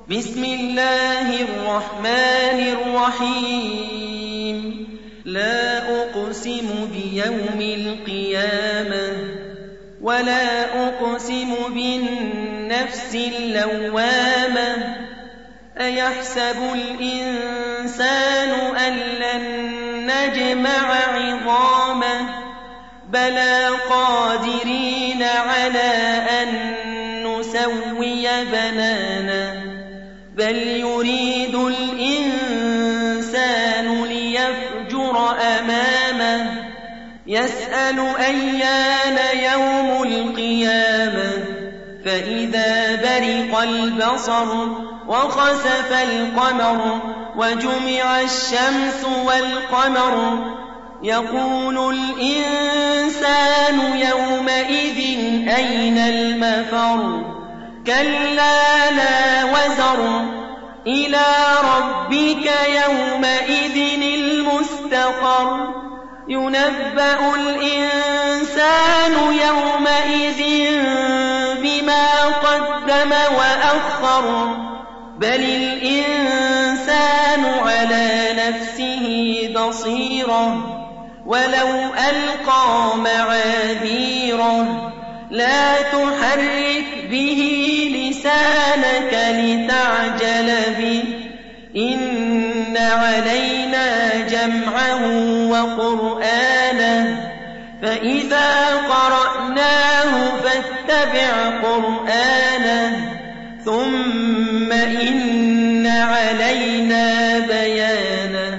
بسم الله الرحمن الرحيم لا أقسم بيوم القيامة ولا أقسم بالنفس اللوامة أيحسب الإنسان أن لن نجمع عظامه بلى قادرين على أن نسوي بنانه بل يريد الإنسان ليفجر أمامه يسأل أيان يوم القيامة فإذا برق البصر وخسف القمر وجمع الشمس والقمر يقول الإنسان يومئذ أين المفر كلا لا وزر إلى ربك يومئذ المستقر ينبأ الإنسان يومئذ بما قدم وأخر بل الإنسان على نفسه بصيرة ولو ألقى معاذيره لا تحرك به لسانك لتعجل به إن علينا جمعه وقرآنه فإذا قرأناه فاتبع قرآنه ثم إن علينا بيانه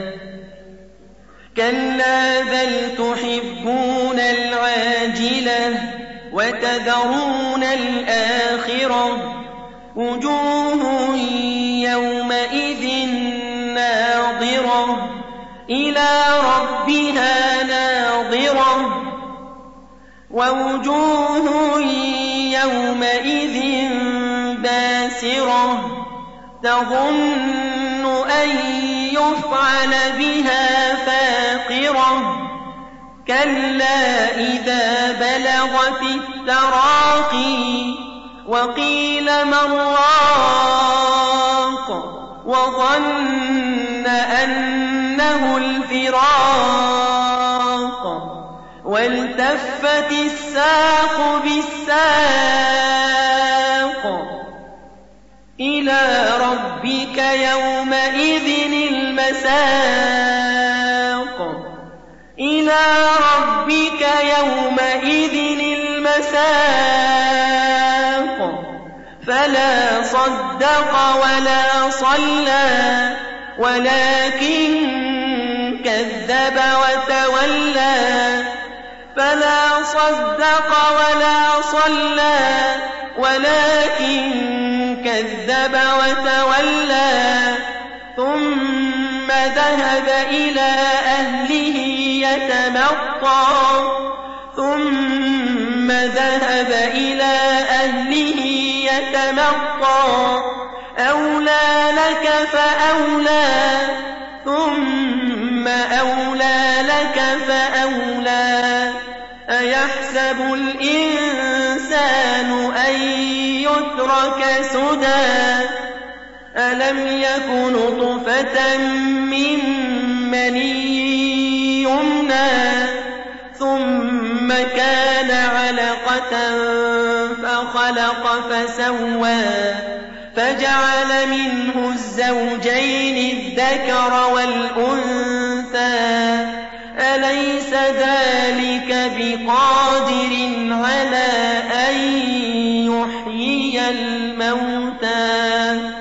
كلا بل تحبون العاجلة وتذرون الآخرة وجوه يومئذ ناظرة إلى ربها ناظرة ووجوه يومئذ باسرة تظن أن يفعل بها فاقرة كلا إذا بلغت التراقي وقيل من راق وظن أنه الفراق والتفت الساق بالساق إلى ربك يومئذ المساق إلى ربك يومئذ المساق فلا صدق ولا صلى ولكن كذب وتولى فلا صدق ولا صلى ولكن كذب وتولى ثم ذهب إلى أهله يتمطى ثم ذهب إلى أهله يتمطى أولى لك فأولى ثم أولى لك فأولى أيحسب الإنسان أن يترك سدى ألم يك نطفة من مني يمنى ثم كان علقة فخلق فسوى فجعل منه الزوجين الذكر والأنثى أليس ذلك بقادر على أن يحيي الموتى